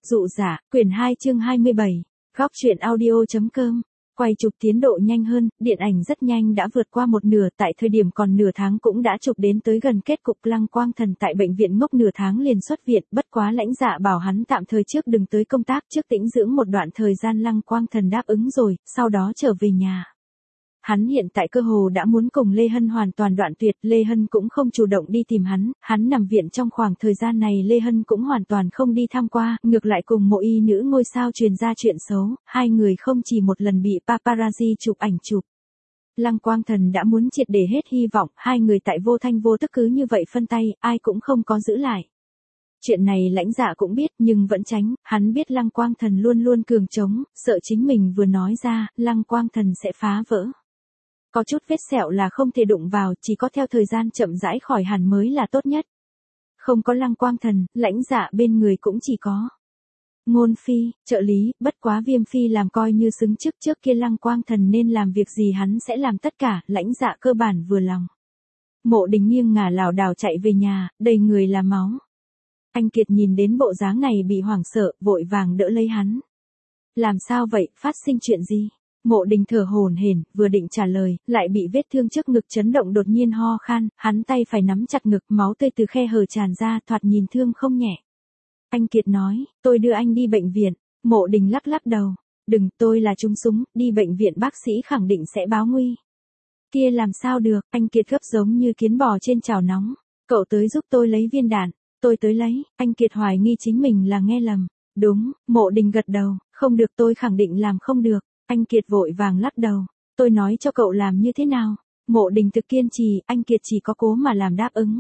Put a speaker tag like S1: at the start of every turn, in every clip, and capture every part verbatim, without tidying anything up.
S1: Dụ giả, quyển hai chương hai mươi bảy, góc truyện audio.com. Quay chụp tiến độ nhanh hơn, điện ảnh rất nhanh đã vượt qua một nửa, tại thời điểm còn nửa tháng cũng đã chụp đến tới gần kết cục. Lăng Quang Thần tại bệnh viện ngốc nửa tháng liền xuất viện, bất quá lãnh dạ bảo hắn tạm thời trước đừng tới công tác, trước tĩnh dưỡng một đoạn thời gian. Lăng Quang Thần đáp ứng rồi, sau đó trở về nhà. Hắn hiện tại cơ hồ đã muốn cùng Lê Hân hoàn toàn đoạn tuyệt, Lê Hân cũng không chủ động đi tìm hắn, hắn nằm viện trong khoảng thời gian này Lê Hân cũng hoàn toàn không đi tham qua, ngược lại cùng mộ y nữ ngôi sao truyền ra chuyện xấu, hai người không chỉ một lần bị paparazzi chụp ảnh chụp. Lăng Quang Thần đã muốn triệt để hết hy vọng, hai người tại vô thanh vô tức cứ như vậy phân tay, ai cũng không có giữ lại. Chuyện này lãnh dạ cũng biết nhưng vẫn tránh, hắn biết Lăng Quang Thần luôn luôn cường trống, sợ chính mình vừa nói ra, Lăng Quang Thần sẽ phá vỡ. Có chút vết sẹo là không thể đụng vào, chỉ có theo thời gian chậm rãi khỏi hẳn mới là tốt nhất. Không có Lăng Quang Thần, lãnh dạ bên người cũng chỉ có Ngôn Phi, trợ lý, bất quá Viêm Phi làm coi như xứng trước trước kia Lăng Quang Thần nên làm việc gì hắn sẽ làm tất cả, lãnh dạ cơ bản vừa lòng. Mộ Đình nghiêng ngả lảo đảo chạy về nhà, đầy người là máu. Anh Kiệt nhìn đến bộ dáng này bị hoảng sợ, vội vàng đỡ lấy hắn. Làm sao vậy, phát sinh chuyện gì? Mộ Đình thở hổn hển, vừa định trả lời, lại bị vết thương trước ngực chấn động đột nhiên ho khan, hắn tay phải nắm chặt ngực, máu tươi từ khe hở tràn ra, thoạt nhìn thương không nhẹ. Anh Kiệt nói, tôi đưa anh đi bệnh viện. Mộ Đình lắc lắc đầu, đừng, tôi là trúng súng, đi bệnh viện bác sĩ khẳng định sẽ báo nguy. Kia làm sao được, anh Kiệt gấp giống như kiến bò trên chảo nóng. Cậu tới giúp tôi lấy viên đạn, tôi tới lấy. Anh Kiệt hoài nghi chính mình là nghe lầm. Đúng, Mộ Đình gật đầu, không được, tôi khẳng định làm không được. Anh Kiệt vội vàng lắc đầu, tôi nói cho cậu làm như thế nào. Mộ Đình thực kiên trì, anh Kiệt chỉ có cố mà làm đáp ứng.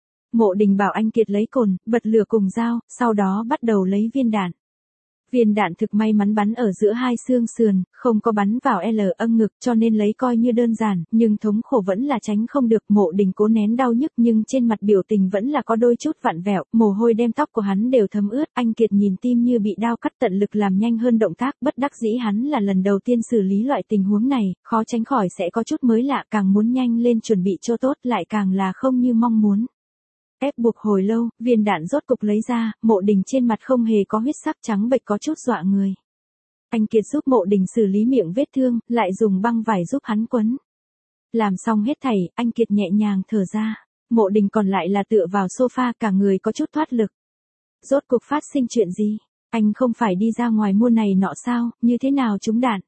S1: Mộ Đình bảo anh Kiệt lấy cồn, bật lửa cùng dao, sau đó bắt đầu lấy viên đạn. Viên đạn thực may mắn bắn ở giữa hai xương sườn, không có bắn vào L âm ngực cho nên lấy coi như đơn giản, nhưng thống khổ vẫn là tránh không được. Mộ Đình cố nén đau nhức nhưng trên mặt biểu tình vẫn là có đôi chút vặn vẹo, mồ hôi đem tóc của hắn đều thấm ướt. Anh Kiệt nhìn tim như bị đao cắt, tận lực làm nhanh hơn động tác, bất đắc dĩ hắn là lần đầu tiên xử lý loại tình huống này, khó tránh khỏi sẽ có chút mới lạ, càng muốn nhanh lên chuẩn bị cho tốt lại càng là không như mong muốn. Ép buộc hồi lâu, viên đạn rốt cục lấy ra, Mộ Đình trên mặt không hề có huyết sắc, trắng bệch có chút dọa người. Anh Kiệt giúp Mộ Đình xử lý miệng vết thương, lại dùng băng vải giúp hắn quấn. Làm xong hết thảy, anh Kiệt nhẹ nhàng thở ra. Mộ Đình còn lại là tựa vào sofa, cả người có chút thoát lực. Rốt cục phát sinh chuyện gì? Anh không phải đi ra ngoài mua này nọ sao, như thế nào trúng đạn?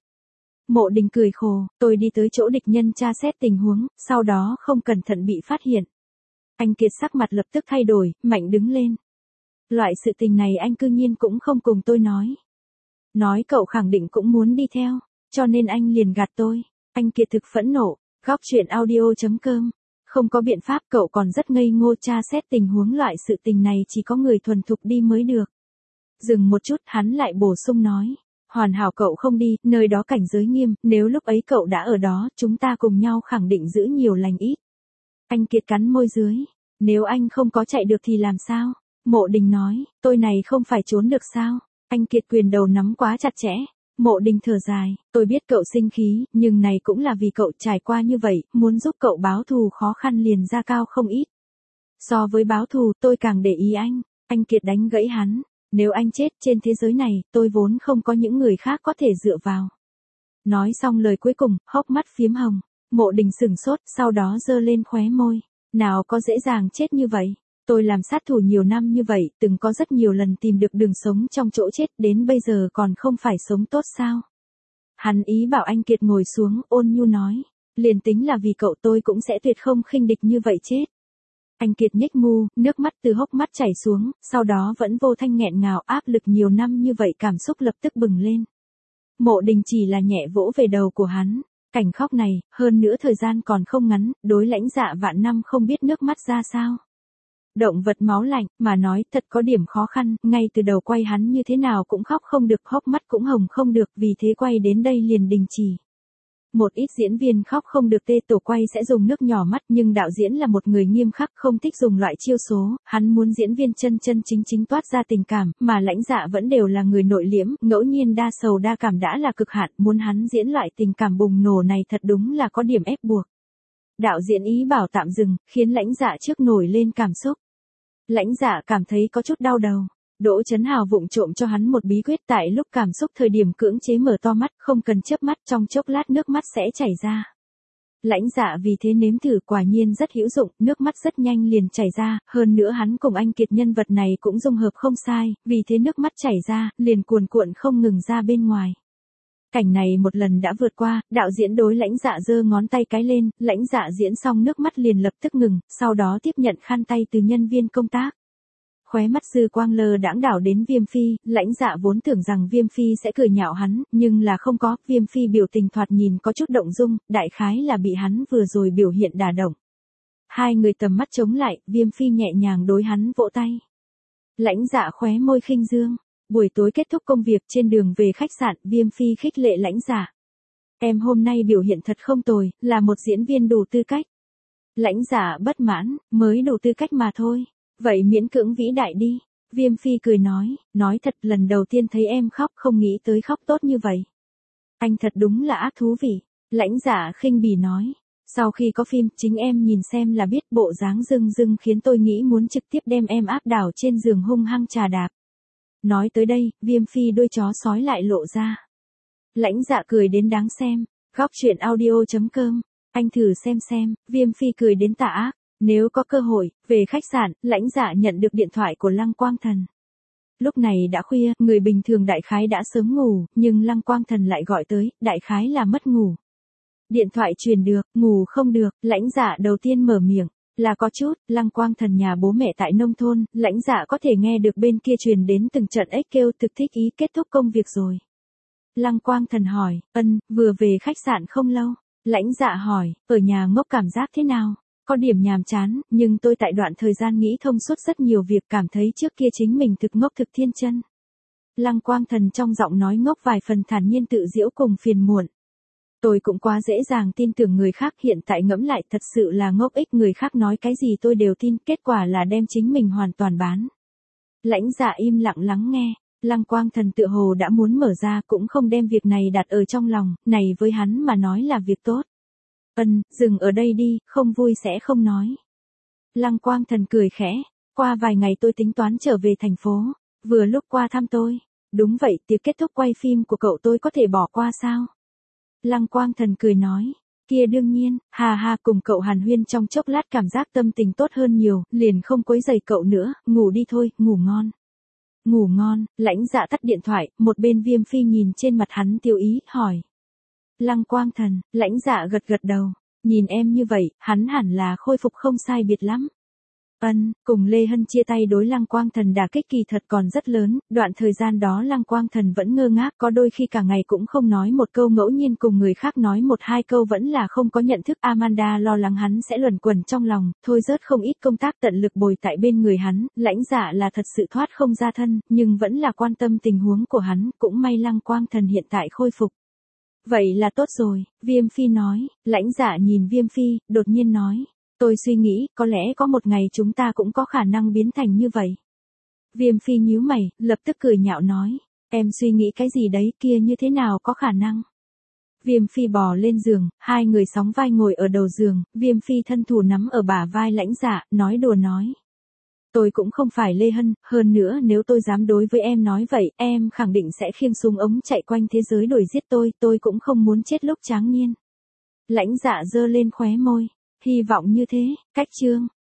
S1: Mộ Đình cười khổ, tôi đi tới chỗ địch nhân tra xét tình huống, sau đó không cẩn thận bị phát hiện. Anh Kiệt sắc mặt lập tức thay đổi, mạnh đứng lên. Loại sự tình này anh cư nhiên cũng không cùng tôi nói. Nói cậu khẳng định cũng muốn đi theo, cho nên anh liền gạt tôi. Anh Kiệt thực phẫn nộ, góc truyện audio.com. Không có biện pháp, cậu còn rất ngây ngô, tra xét tình huống loại sự tình này chỉ có người thuần thục đi mới được. Dừng một chút, hắn lại bổ sung nói. Hoàn hảo cậu không đi, nơi đó cảnh giới nghiêm, nếu lúc ấy cậu đã ở đó, chúng ta cùng nhau khẳng định giữ nhiều lành ít. Anh Kiệt cắn môi dưới. Nếu anh không có chạy được thì làm sao? Mộ Đình nói, tôi này không phải trốn được sao? Anh Kiệt quyền đầu nắm quá chặt chẽ. Mộ Đình thở dài, tôi biết cậu sinh khí, nhưng này cũng là vì cậu trải qua như vậy, muốn giúp cậu báo thù khó khăn liền ra cao không ít. So với báo thù, tôi càng để ý anh. Anh Kiệt đánh gãy hắn. Nếu anh chết trên thế giới này, tôi vốn không có những người khác có thể dựa vào. Nói xong lời cuối cùng, hốc mắt phiếm hồng. Mộ Đình sửng sốt, sau đó giơ lên khóe môi. Nào có dễ dàng chết như vậy. Tôi làm sát thủ nhiều năm như vậy, từng có rất nhiều lần tìm được đường sống trong chỗ chết, đến bây giờ còn không phải sống tốt sao? Hắn ý bảo anh Kiệt ngồi xuống, ôn nhu nói. Liền tính là vì cậu tôi cũng sẽ tuyệt không khinh địch như vậy chết. Anh Kiệt nhếch mu, nước mắt từ hốc mắt chảy xuống, sau đó vẫn vô thanh nghẹn ngào, áp lực nhiều năm như vậy cảm xúc lập tức bừng lên. Mộ Đình chỉ là nhẹ vỗ về đầu của hắn. Cảnh khóc này, hơn nữa thời gian còn không ngắn, đối lãnh dạ vạn năm không biết nước mắt ra sao. Động vật máu lạnh, mà nói thật có điểm khó khăn, ngay từ đầu quay hắn như thế nào cũng khóc không được, hốc mắt cũng hồng không được, vì thế quay đến đây liền đình chỉ. Một ít diễn viên khóc không được tê tổ quay sẽ dùng nước nhỏ mắt, nhưng đạo diễn là một người nghiêm khắc không thích dùng loại chiêu số, hắn muốn diễn viên chân chân chính chính toát ra tình cảm, mà lãnh dạ vẫn đều là người nội liễm, ngẫu nhiên đa sầu đa cảm đã là cực hạn, muốn hắn diễn loại tình cảm bùng nổ này thật đúng là có điểm ép buộc. Đạo diễn ý bảo tạm dừng, khiến lãnh dạ trước nổi lên cảm xúc. Lãnh dạ cảm thấy có chút đau đầu. Đỗ Chấn Hào vụng trộm cho hắn một bí quyết, tại lúc cảm xúc thời điểm cưỡng chế mở to mắt, không cần chớp mắt, trong chốc lát nước mắt sẽ chảy ra. Lãnh Dạ vì thế nếm thử, quả nhiên rất hữu dụng, nước mắt rất nhanh liền chảy ra, hơn nữa hắn cùng anh Kiệt nhân vật này cũng dung hợp không sai, vì thế nước mắt chảy ra, liền cuồn cuộn không ngừng ra bên ngoài. Cảnh này một lần đã vượt qua, đạo diễn đối Lãnh Dạ giơ ngón tay cái lên, Lãnh Dạ diễn xong nước mắt liền lập tức ngừng, sau đó tiếp nhận khăn tay từ nhân viên công tác. Khóe mắt dư quang lơ đãng đảo đến Viêm Phi, Lãnh Dạ vốn tưởng rằng Viêm Phi sẽ cười nhạo hắn, nhưng là không có, Viêm Phi biểu tình thoạt nhìn có chút động dung, đại khái là bị hắn vừa rồi biểu hiện đả động. Hai người tầm mắt chống lại, Viêm Phi nhẹ nhàng đối hắn vỗ tay. Lãnh Dạ khóe môi khinh dương. Buổi tối kết thúc công việc, trên đường về khách sạn, Viêm Phi khích lệ Lãnh Dạ. Em hôm nay biểu hiện thật không tồi, là một diễn viên đủ tư cách. Lãnh Dạ bất mãn, mới đủ tư cách mà thôi. Vậy miễn cưỡng vĩ đại đi. Viêm Phi cười nói, nói thật lần đầu tiên thấy em khóc không nghĩ tới khóc tốt như vậy. Anh thật đúng là ác thú vị. Lãnh Dạ khinh bỉ nói. Sau khi có phim, chính em nhìn xem là biết, bộ dáng dưng dưng khiến tôi nghĩ muốn trực tiếp đem em áp đảo trên giường hung hăng trà đạp. Nói tới đây, Viêm Phi đôi chó sói lại lộ ra. Lãnh Dạ cười đến đáng xem. Góc truyện audio chấm com. Anh thử xem xem, Viêm Phi cười đến tà ác. Nếu có cơ hội, về khách sạn, Lãnh Dạ nhận được điện thoại của Lăng Quang Thần. Lúc này đã khuya, người bình thường đại khái đã sớm ngủ, nhưng Lăng Quang Thần lại gọi tới, đại khái là mất ngủ. Điện thoại truyền được, ngủ không được, Lãnh Dạ đầu tiên mở miệng. Là có chút, Lăng Quang Thần nhà bố mẹ tại nông thôn, Lãnh Dạ có thể nghe được bên kia truyền đến từng trận ếch kêu, thực thích ý kết thúc công việc rồi. Lăng Quang Thần hỏi, ân, vừa về khách sạn không lâu. Lãnh Dạ hỏi, ở nhà ngốc cảm giác thế nào? Có điểm nhàm chán, nhưng tôi tại đoạn thời gian nghĩ thông suốt rất nhiều việc, cảm thấy trước kia chính mình thực ngốc thực thiên chân. Lăng Quang Thần trong giọng nói ngốc vài phần thản nhiên tự giễu cùng phiền muộn. Tôi cũng quá dễ dàng tin tưởng người khác, hiện tại ngẫm lại thật sự là ngốc ích, người khác nói cái gì tôi đều tin, kết quả là đem chính mình hoàn toàn bán. Lãnh Dạ im lặng lắng nghe, Lăng Quang Thần tựa hồ đã muốn mở ra, cũng không đem việc này đặt ở trong lòng, này với hắn mà nói là việc tốt. Ân, dừng ở đây đi, không vui sẽ không nói. Lăng Quang Thần cười khẽ, qua vài ngày tôi tính toán trở về thành phố, vừa lúc qua thăm tôi. Đúng vậy, tiệc kết thúc quay phim của cậu tôi có thể bỏ qua sao? Lăng Quang Thần cười nói, kia đương nhiên, hà hà, cùng cậu hàn huyên trong chốc lát cảm giác tâm tình tốt hơn nhiều, liền không quấy rầy cậu nữa, ngủ đi thôi, ngủ ngon. Ngủ ngon, Lãnh Dạ tắt điện thoại, một bên Viêm Phi nhìn trên mặt hắn tiêu ý, hỏi. Lăng Quang Thần, Lãnh Dạ gật gật đầu, nhìn em như vậy, hắn hẳn là khôi phục không sai biệt lắm. Ân, cùng Lê Hân chia tay đối Lăng Quang Thần đả kích kỳ thật còn rất lớn, đoạn thời gian đó Lăng Quang Thần vẫn ngơ ngác, có đôi khi cả ngày cũng không nói một câu, ngẫu nhiên cùng người khác nói một hai câu vẫn là không có nhận thức. Amanda lo lắng hắn sẽ luẩn quẩn trong lòng, thôi rớt không ít công tác tận lực bồi tại bên người hắn. Lãnh Dạ là thật sự thoát không ra thân, nhưng vẫn là quan tâm tình huống của hắn, cũng may Lăng Quang Thần hiện tại khôi phục. Vậy là tốt rồi, Viêm Phi nói. Lãnh Dạ nhìn Viêm Phi, đột nhiên nói. Tôi suy nghĩ, có lẽ có một ngày chúng ta cũng có khả năng biến thành như vậy. Viêm Phi nhíu mày, lập tức cười nhạo nói. Em suy nghĩ cái gì đấy, kia như thế nào có khả năng? Viêm Phi bò lên giường, hai người sóng vai ngồi ở đầu giường, Viêm Phi thân thủ nắm ở bả vai Lãnh Dạ, nói đùa nói. Tôi cũng không phải Lê Hân, hơn nữa nếu tôi dám đối với em nói vậy, em khẳng định sẽ khiêng súng ống chạy quanh thế giới đuổi giết tôi, tôi cũng không muốn chết lúc tráng niên. Lãnh Dạ giơ lên khóe môi. Hy vọng như thế, cách chương.